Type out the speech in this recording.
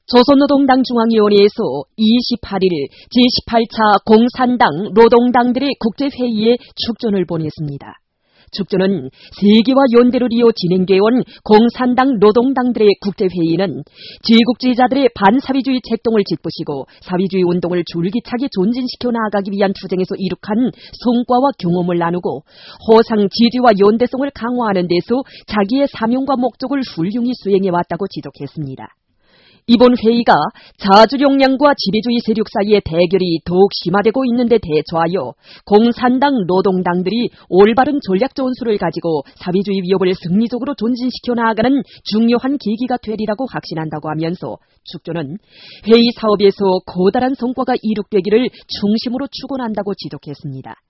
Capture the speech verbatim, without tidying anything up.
조선노동당 중앙위원회에서 이십팔 일 제십팔 차 공산당 노동당들의 국제회의에 축전을 보냈습니다. 축전은 세계와 연대를 이어 진행되어온 공산당 노동당들의 국제회의는 제국주의자들의 반사회주의 책동을 짚으시고 사회주의 운동을 줄기차게 존진시켜 나아가기 위한 투쟁에서 이룩한 성과와 경험을 나누고 호상 지지와 연대성을 강화하는 데서 자기의 사명과 목적을 훌륭히 수행해왔다고 지적했습니다. 이번 회의가 자주력량과 지배주의 세력 사이의 대결이 더욱 심화되고 있는 데 대처하여 공산당 노동당들이 올바른 전략 전술을 가지고 사회주의 위협을 승리적으로 존진시켜 나아가는 중요한 계기가 되리라고 확신한다고 하면서 축전은 회의 사업에서 커다란 성과가 이룩되기를 중심으로 축원한다고 지적했습니다.